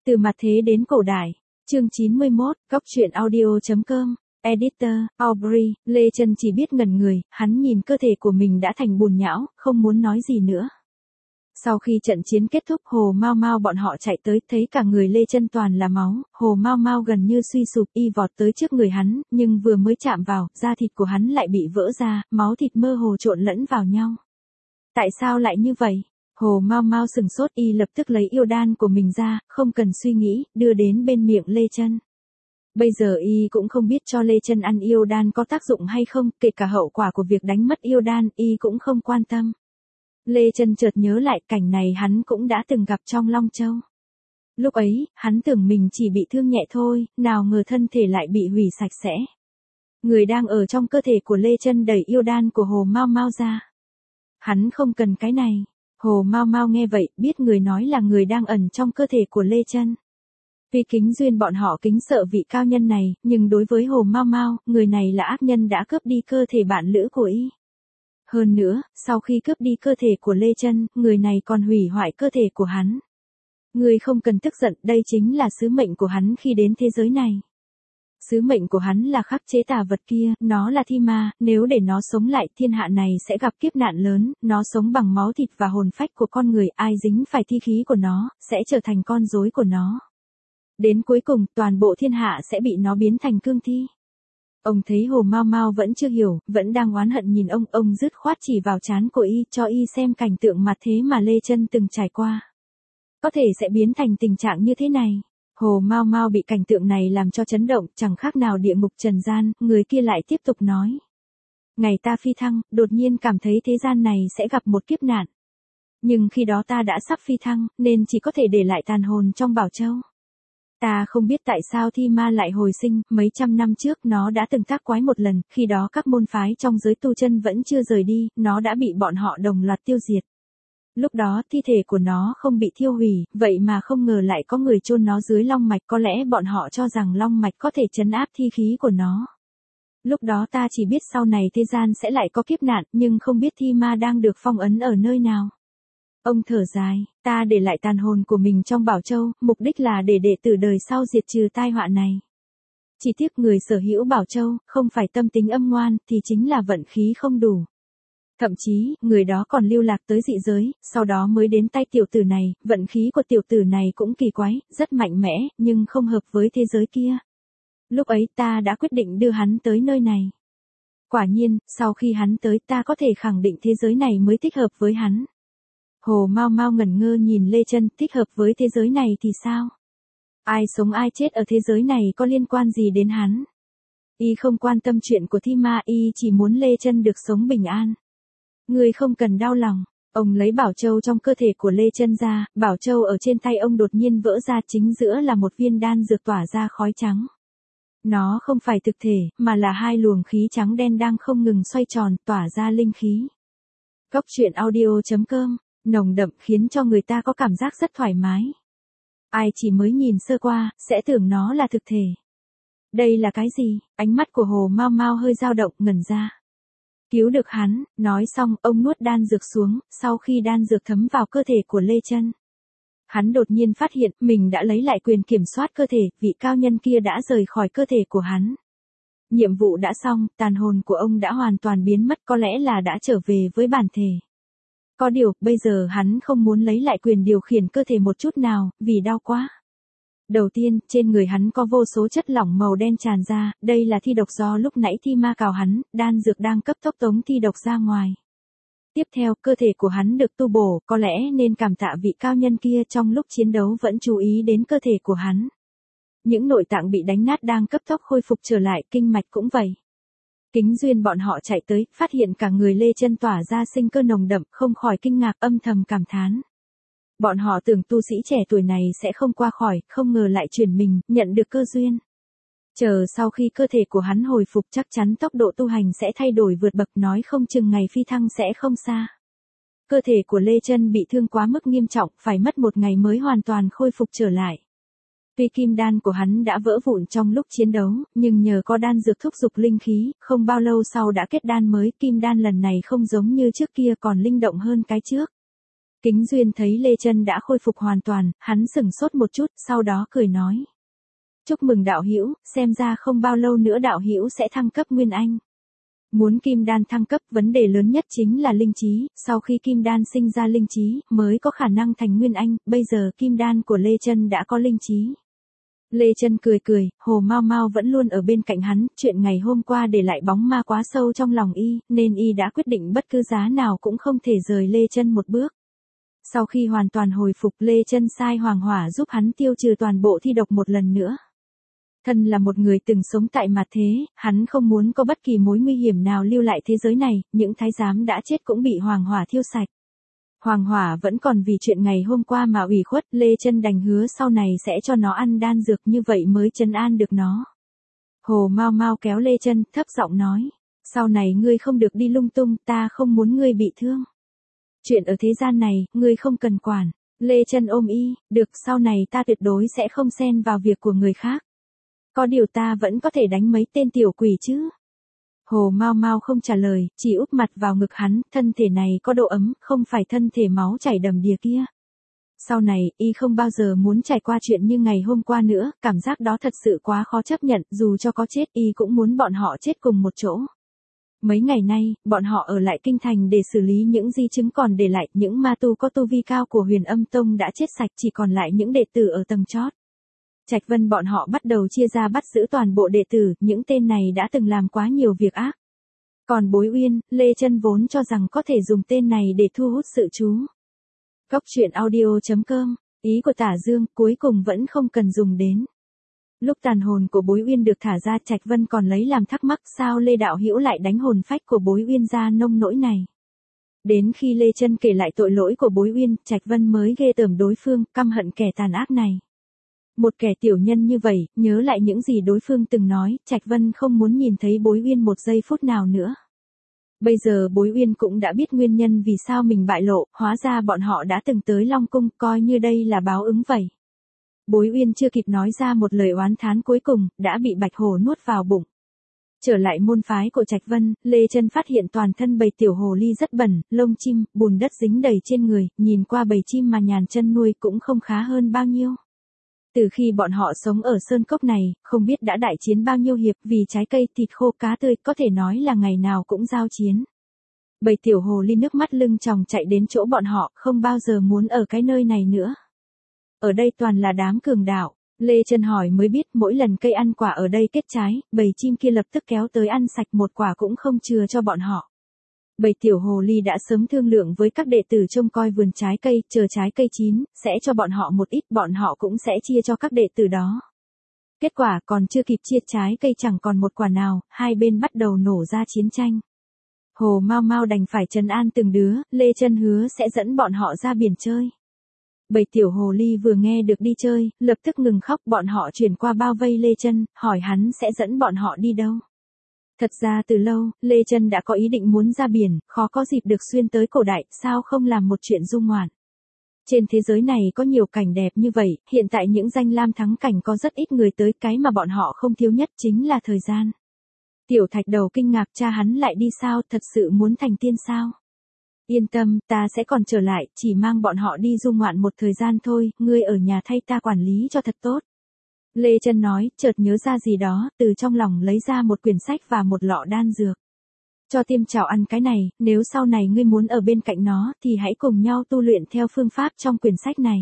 Từ mặt thế đến cổ đại. Chương 91, Góc truyện audio.com. Editor, Aubrey. Lê Chân chỉ biết ngẩn người, hắn nhìn cơ thể của mình đã thành bùn nhão, không muốn nói gì nữa. Sau khi trận chiến kết thúc, Hồ Mao Mao bọn họ chạy tới, thấy cả người Lê Chân toàn là máu, Hồ Mao Mao gần như suy sụp, y vọt tới trước người hắn, nhưng vừa mới chạm vào, da thịt của hắn lại bị vỡ ra, máu thịt mơ hồ trộn lẫn vào nhau. Tại sao lại như vậy? Hồ Mao Mao sừng sốt, y lập tức lấy yêu đan của mình ra, không cần suy nghĩ, đưa đến bên miệng Lê Chân. Bây giờ y cũng không biết cho Lê Chân ăn yêu đan có tác dụng hay không, kể cả hậu quả của việc đánh mất yêu đan, y cũng không quan tâm. Lê Chân chợt nhớ lại cảnh này hắn cũng đã từng gặp trong Long Châu. Lúc ấy, hắn tưởng mình chỉ bị thương nhẹ thôi, nào ngờ thân thể lại bị hủy sạch sẽ. Người đang ở trong cơ thể của Lê Chân đẩy yêu đan của Hồ Mao Mao ra. Hắn không cần cái này. Hồ Mao Mao nghe vậy, biết người nói là người đang ẩn trong cơ thể của Lê Chân. Vì Kính Duyên bọn họ kính sợ vị cao nhân này, nhưng đối với Hồ Mao Mao, người này là ác nhân đã cướp đi cơ thể bạn lữ của y. Hơn nữa, sau khi cướp đi cơ thể của Lê Chân, người này còn hủy hoại cơ thể của hắn. Người không cần tức giận, đây chính là sứ mệnh của hắn khi đến thế giới này. Sứ mệnh của hắn là khắc chế tà vật kia, nó là thi ma, nếu để nó sống lại, thiên hạ này sẽ gặp kiếp nạn lớn, nó sống bằng máu thịt và hồn phách của con người, ai dính phải thi khí của nó, sẽ trở thành con rối của nó. Đến cuối cùng, toàn bộ thiên hạ sẽ bị nó biến thành cương thi. Ông thấy Hồ Mao Mao vẫn chưa hiểu, vẫn đang oán hận nhìn ông dứt khoát chỉ vào trán của y, cho y xem cảnh tượng mặt thế mà Lê Chân từng trải qua. Có thể sẽ biến thành tình trạng như thế này. Hồ Mao Mao bị cảnh tượng này làm cho chấn động, chẳng khác nào địa ngục trần gian, người kia lại tiếp tục nói. Ngày ta phi thăng, đột nhiên cảm thấy thế gian này sẽ gặp một kiếp nạn. Nhưng khi đó ta đã sắp phi thăng, nên chỉ có thể để lại tàn hồn trong Bảo Châu. Ta không biết tại sao thi ma lại hồi sinh, mấy trăm năm trước nó đã từng tác quái một lần, khi đó các môn phái trong giới tu chân vẫn chưa rời đi, nó đã bị bọn họ đồng loạt tiêu diệt. Lúc đó thi thể của nó không bị thiêu hủy, vậy mà không ngờ lại có người chôn nó dưới long mạch, có lẽ bọn họ cho rằng long mạch có thể trấn áp thi khí của nó. Lúc đó ta chỉ biết sau này thế gian sẽ lại có kiếp nạn, nhưng không biết thi ma đang được phong ấn ở nơi nào. Ông thở dài, ta để lại tàn hồn của mình trong Bảo Châu, mục đích là để đệ tử đời sau diệt trừ tai họa này. Chỉ tiếc người sở hữu Bảo Châu, không phải tâm tính âm ngoan, thì chính là vận khí không đủ. Thậm chí, người đó còn lưu lạc tới dị giới, sau đó mới đến tay tiểu tử này, vận khí của tiểu tử này cũng kỳ quái, rất mạnh mẽ, nhưng không hợp với thế giới kia. Lúc ấy ta đã quyết định đưa hắn tới nơi này. Quả nhiên, sau khi hắn tới ta có thể khẳng định thế giới này mới thích hợp với hắn. Hồ Mao Mao ngẩn ngơ nhìn Lê Chân, thích hợp với thế giới này thì sao? Ai sống ai chết ở thế giới này có liên quan gì đến hắn? Y không quan tâm chuyện của thi ma, y chỉ muốn Lê Chân được sống bình an. Người không cần đau lòng. Ông lấy Bảo Châu trong cơ thể của Lê Chân ra, Bảo Châu ở trên tay ông đột nhiên vỡ ra, chính giữa là một viên đan dược tỏa ra khói trắng. Nó không phải thực thể, mà là hai luồng khí trắng đen đang không ngừng xoay tròn, tỏa ra linh khí. Góc truyện audio.com. Nồng đậm khiến cho người ta có cảm giác rất thoải mái. Ai chỉ mới nhìn sơ qua, sẽ tưởng nó là thực thể. Đây là cái gì? Ánh mắt của Hồ Mao Mao hơi dao động, ngẩn ra. Cứu được hắn, nói xong, ông nuốt đan dược xuống, sau khi đan dược thấm vào cơ thể của Lê Chân. Hắn đột nhiên phát hiện, mình đã lấy lại quyền kiểm soát cơ thể, vị cao nhân kia đã rời khỏi cơ thể của hắn. Nhiệm vụ đã xong, tàn hồn của ông đã hoàn toàn biến mất, có lẽ là đã trở về với bản thể. Có điều, bây giờ hắn không muốn lấy lại quyền điều khiển cơ thể một chút nào, vì đau quá. Đầu tiên, trên người hắn có vô số chất lỏng màu đen tràn ra, đây là thi độc do lúc nãy thi ma cào hắn, đan dược đang cấp tốc tống thi độc ra ngoài. Tiếp theo, cơ thể của hắn được tu bổ, có lẽ nên cảm tạ vị cao nhân kia trong lúc chiến đấu vẫn chú ý đến cơ thể của hắn. Những nội tạng bị đánh nát đang cấp tốc khôi phục trở lại, kinh mạch cũng vậy. Kính Duyên bọn họ chạy tới, phát hiện cả người Lê Chân tỏa ra sinh cơ nồng đậm, không khỏi kinh ngạc, âm thầm cảm thán. Bọn họ tưởng tu sĩ trẻ tuổi này sẽ không qua khỏi, không ngờ lại chuyển mình, nhận được cơ duyên. Chờ sau khi cơ thể của hắn hồi phục chắc chắn tốc độ tu hành sẽ thay đổi vượt bậc, nói không chừng ngày phi thăng sẽ không xa. Cơ thể của Lê Chân bị thương quá mức nghiêm trọng, phải mất một ngày mới hoàn toàn khôi phục trở lại. Tuy kim đan của hắn đã vỡ vụn trong lúc chiến đấu, nhưng nhờ có đan dược thúc dục linh khí, không bao lâu sau đã kết đan mới, kim đan lần này không giống như trước kia còn linh động hơn cái trước. Kính Duyên thấy Lê Chân đã khôi phục hoàn toàn, hắn sững sốt một chút, sau đó cười nói. Chúc mừng đạo hữu, xem ra không bao lâu nữa đạo hữu sẽ thăng cấp Nguyên Anh. Muốn kim đan thăng cấp, vấn đề lớn nhất chính là linh trí, sau khi kim đan sinh ra linh trí, mới có khả năng thành Nguyên Anh, bây giờ kim đan của Lê Chân đã có linh trí. Lê Chân cười cười, Hồ Mao Mao vẫn luôn ở bên cạnh hắn, chuyện ngày hôm qua để lại bóng ma quá sâu trong lòng y, nên y đã quyết định bất cứ giá nào cũng không thể rời Lê Chân một bước. Sau khi hoàn toàn hồi phục, Lê Chân sai Hoàng Hỏa giúp hắn tiêu trừ toàn bộ thi độc một lần nữa. Thân là một người từng sống tại mặt thế, hắn không muốn có bất kỳ mối nguy hiểm nào lưu lại thế giới này, những thái giám đã chết cũng bị Hoàng Hỏa thiêu sạch. Hoàng Hỏa vẫn còn vì chuyện ngày hôm qua mà ủy khuất, Lê Chân đành hứa sau này sẽ cho nó ăn đan dược, như vậy mới trấn an được nó. Hồ Mao Mao kéo Lê Chân, thấp giọng nói, sau này ngươi không được đi lung tung, ta không muốn ngươi bị thương. Chuyện ở thế gian này, ngươi không cần quản. Lê Chân ôm y, được, sau này ta tuyệt đối sẽ không xen vào việc của người khác. Có điều ta vẫn có thể đánh mấy tên tiểu quỷ chứ. Hồ Mao Mao không trả lời, chỉ úp mặt vào ngực hắn, thân thể này có độ ấm, không phải thân thể máu chảy đầm đìa kia. Sau này, y không bao giờ muốn trải qua chuyện như ngày hôm qua nữa, cảm giác đó thật sự quá khó chấp nhận, dù cho có chết y cũng muốn bọn họ chết cùng một chỗ. Mấy ngày nay, bọn họ ở lại kinh thành để xử lý những di chứng còn để lại, những ma tu có tu vi cao của Huyền Âm Tông đã chết sạch, chỉ còn lại những đệ tử ở tầng chót. Trạch Vân bọn họ bắt đầu chia ra bắt giữ toàn bộ đệ tử, những tên này đã từng làm quá nhiều việc ác. Còn Bối Uyên, Lê Chân vốn cho rằng có thể dùng tên này để thu hút sự chú. Góc truyện audio.com, ý của Tả Dương, cuối cùng vẫn không cần dùng đến. Lúc tàn hồn của Bối Uyên được thả ra, Trạch Vân còn lấy làm thắc mắc sao Lê đạo hữu lại đánh hồn phách của Bối Uyên ra nông nỗi này. Đến khi Lê Chân kể lại tội lỗi của Bối Uyên, Trạch Vân mới ghê tởm đối phương, căm hận kẻ tàn ác này. Một kẻ tiểu nhân như vậy, nhớ lại những gì đối phương từng nói, Trạch Vân không muốn nhìn thấy Bối Uyên một giây phút nào nữa. Bây giờ Bối Uyên cũng đã biết nguyên nhân vì sao mình bại lộ, hóa ra bọn họ đã từng tới Long Cung, coi như đây là báo ứng vậy. Bối Uyên chưa kịp nói ra một lời oán thán cuối cùng, đã bị Bạch Hổ nuốt vào bụng. Trở lại môn phái của Trạch Vân, Lê Chân phát hiện toàn thân bầy tiểu hồ ly rất bẩn, lông chim, bùn đất dính đầy trên người, nhìn qua bầy chim mà Nhàn Chân nuôi cũng không khá hơn bao nhiêu. Từ khi bọn họ sống ở sơn cốc này, không biết đã đại chiến bao nhiêu hiệp, vì trái cây, thịt khô, cá tươi, có thể nói là ngày nào cũng giao chiến. Bầy tiểu hồ ly nước mắt lưng tròng chạy đến chỗ bọn họ, không bao giờ muốn ở cái nơi này nữa. Ở đây toàn là đám cường đạo. Lê Chân hỏi mới biết mỗi lần cây ăn quả ở đây kết trái, bầy chim kia lập tức kéo tới ăn sạch một quả cũng không chừa cho bọn họ. Bầy tiểu hồ ly đã sớm thương lượng với các đệ tử trông coi vườn trái cây, chờ trái cây chín, sẽ cho bọn họ một ít, bọn họ cũng sẽ chia cho các đệ tử đó. Kết quả còn chưa kịp chia trái cây chẳng còn một quả nào, hai bên bắt đầu nổ ra chiến tranh. Hồ Mao Mao đành phải trấn an từng đứa, Lê Chân hứa sẽ dẫn bọn họ ra biển chơi. Bầy tiểu hồ ly vừa nghe được đi chơi, lập tức ngừng khóc, bọn họ chuyển qua bao vây Lê Chân, hỏi hắn sẽ dẫn bọn họ đi đâu. Thật ra từ lâu, Lê Chân đã có ý định muốn ra biển, khó có dịp được xuyên tới cổ đại, sao không làm một chuyện du ngoạn. Trên thế giới này có nhiều cảnh đẹp như vậy, hiện tại những danh lam thắng cảnh có rất ít người tới, cái mà bọn họ không thiếu nhất chính là thời gian. Tiểu Thạch Đầu kinh ngạc, cha hắn lại đi sao, thật sự muốn thành tiên sao? Yên tâm, ta sẽ còn trở lại, chỉ mang bọn họ đi du ngoạn một thời gian thôi, ngươi ở nhà thay ta quản lý cho thật tốt. Lê Chân nói, chợt nhớ ra gì đó, từ trong lòng lấy ra một quyển sách và một lọ đan dược. Cho Tiêm Trảo ăn cái này, nếu sau này ngươi muốn ở bên cạnh nó, thì hãy cùng nhau tu luyện theo phương pháp trong quyển sách này.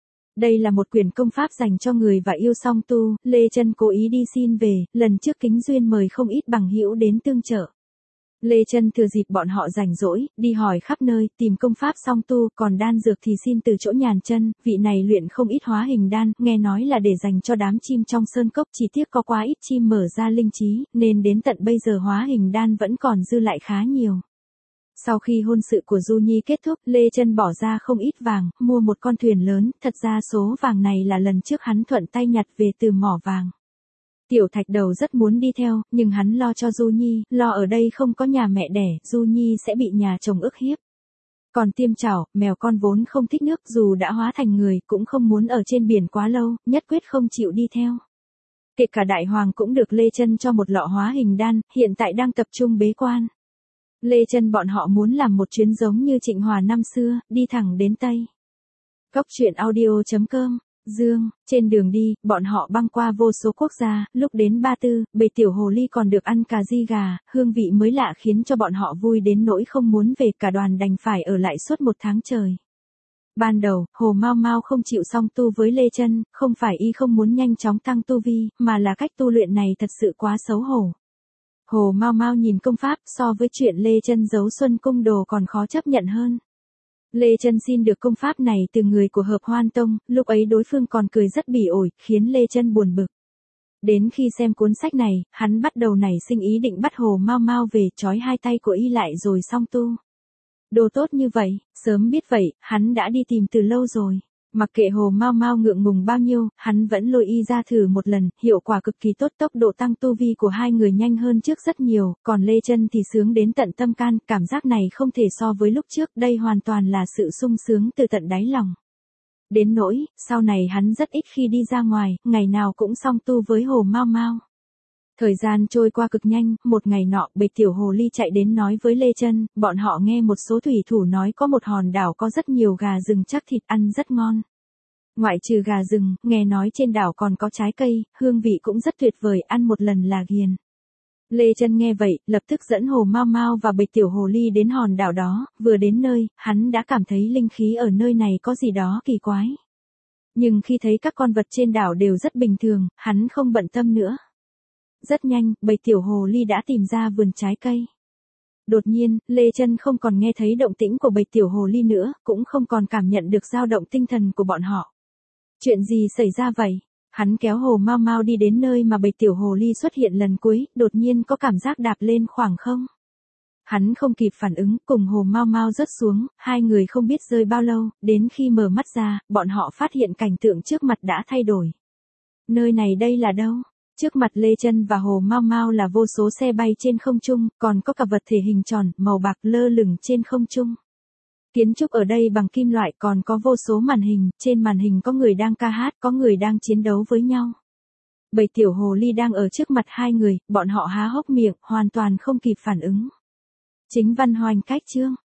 Đây là một quyển công pháp dành cho người và yêu song tu, Lê Chân cố ý đi xin về, lần trước Kính Duyên mời không ít bằng hữu đến tương trợ. Lê Chân thừa dịp bọn họ rảnh rỗi, đi hỏi khắp nơi, tìm công pháp song tu, còn đan dược thì xin từ chỗ Nhàn Chân, vị này luyện không ít hóa hình đan, nghe nói là để dành cho đám chim trong sơn cốc, chỉ tiếc có quá ít chim mở ra linh trí, nên đến tận bây giờ hóa hình đan vẫn còn dư lại khá nhiều. Sau khi hôn sự của Du Nhi kết thúc, Lê Chân bỏ ra không ít vàng, mua một con thuyền lớn, thật ra số vàng này là lần trước hắn thuận tay nhặt về từ mỏ vàng. Tiểu Thạch Đầu rất muốn đi theo, nhưng hắn lo cho Du Nhi, lo ở đây không có nhà mẹ đẻ, Du Nhi sẽ bị nhà chồng ức hiếp. Còn Tiêm Trảo, mèo con vốn không thích nước, dù đã hóa thành người, cũng không muốn ở trên biển quá lâu, nhất quyết không chịu đi theo. Kể cả Đại Hoàng cũng được Lê Chân cho một lọ hóa hình đan, hiện tại đang tập trung bế quan. Lê Chân bọn họ muốn làm một chuyến giống như Trịnh Hòa năm xưa, đi thẳng đến Tây. Cốc truyện audio.com. Dương, trên đường đi, bọn họ băng qua vô số quốc gia, lúc đến Ba Tư, bầy tiểu hồ ly còn được ăn cà ri gà, hương vị mới lạ khiến cho bọn họ vui đến nỗi không muốn về, cả đoàn đành phải ở lại suốt 1 tháng trời. Ban đầu, Hồ Mao Mao không chịu song tu với Lê Chân, không phải y không muốn nhanh chóng tăng tu vi, mà là cách tu luyện này thật sự quá xấu hổ. Hồ Mao Mao nhìn công pháp so với chuyện Lê Chân giấu Xuân Cung Đồ còn khó chấp nhận hơn. Lê Chân xin được công pháp này từ người của Hợp Hoan Tông, lúc ấy đối phương còn cười rất bỉ ổi, khiến Lê Chân buồn bực. Đến khi xem cuốn sách này, hắn bắt đầu nảy sinh ý định bắt Hồ Mao Mao về, trói 2 tay của y lại rồi song tu. Đồ tốt như vậy, sớm biết vậy, hắn đã đi tìm từ lâu rồi. Mặc kệ Hồ Mao Mao ngượng ngùng bao nhiêu, hắn vẫn lôi y ra thử một lần, hiệu quả cực kỳ tốt, tốc độ tăng tu vi của hai người nhanh hơn trước rất nhiều, còn Lê Chân thì sướng đến tận tâm can, cảm giác này không thể so với lúc trước, đây hoàn toàn là sự sung sướng từ tận đáy lòng. Đến nỗi, sau này hắn rất ít khi đi ra ngoài, ngày nào cũng song tu với Hồ Mao Mao. Thời gian trôi qua cực nhanh, một ngày nọ, bầy tiểu hồ ly chạy đến nói với Lê Chân, bọn họ nghe một số thủy thủ nói có một hòn đảo có rất nhiều gà rừng chắc thịt ăn rất ngon. Ngoại trừ gà rừng, nghe nói trên đảo còn có trái cây, hương vị cũng rất tuyệt vời, ăn một lần là ghiền. Lê Chân nghe vậy, lập tức dẫn Hồ Mao Mao và bầy tiểu hồ ly đến hòn đảo đó, vừa đến nơi, hắn đã cảm thấy linh khí ở nơi này có gì đó kỳ quái. Nhưng khi thấy các con vật trên đảo đều rất bình thường, hắn không bận tâm nữa. Rất nhanh, bầy tiểu hồ ly đã tìm ra vườn trái cây. Đột nhiên, Lê Chân không còn nghe thấy động tĩnh của bầy tiểu hồ ly nữa, cũng không còn cảm nhận được dao động tinh thần của bọn họ. Chuyện gì xảy ra vậy? Hắn kéo Hồ Mao Mao đi đến nơi mà bầy tiểu hồ ly xuất hiện lần cuối, đột nhiên có cảm giác đạp lên khoảng không. Hắn không kịp phản ứng, cùng Hồ Mao Mao rớt xuống, hai người không biết rơi bao lâu, đến khi mở mắt ra, bọn họ phát hiện cảnh tượng trước mặt đã thay đổi. Nơi này đây là đâu? Trước mặt Lê Chân và Hồ Mao Mao là vô số xe bay trên không trung, còn có cả vật thể hình tròn, màu bạc lơ lửng trên không trung. Kiến trúc ở đây bằng kim loại, còn có vô số màn hình, trên màn hình có người đang ca hát, có người đang chiến đấu với nhau. Bầy tiểu hồ ly đang ở trước mặt hai người, bọn họ há hốc miệng, hoàn toàn không kịp phản ứng. Chính văn hoành cách chương.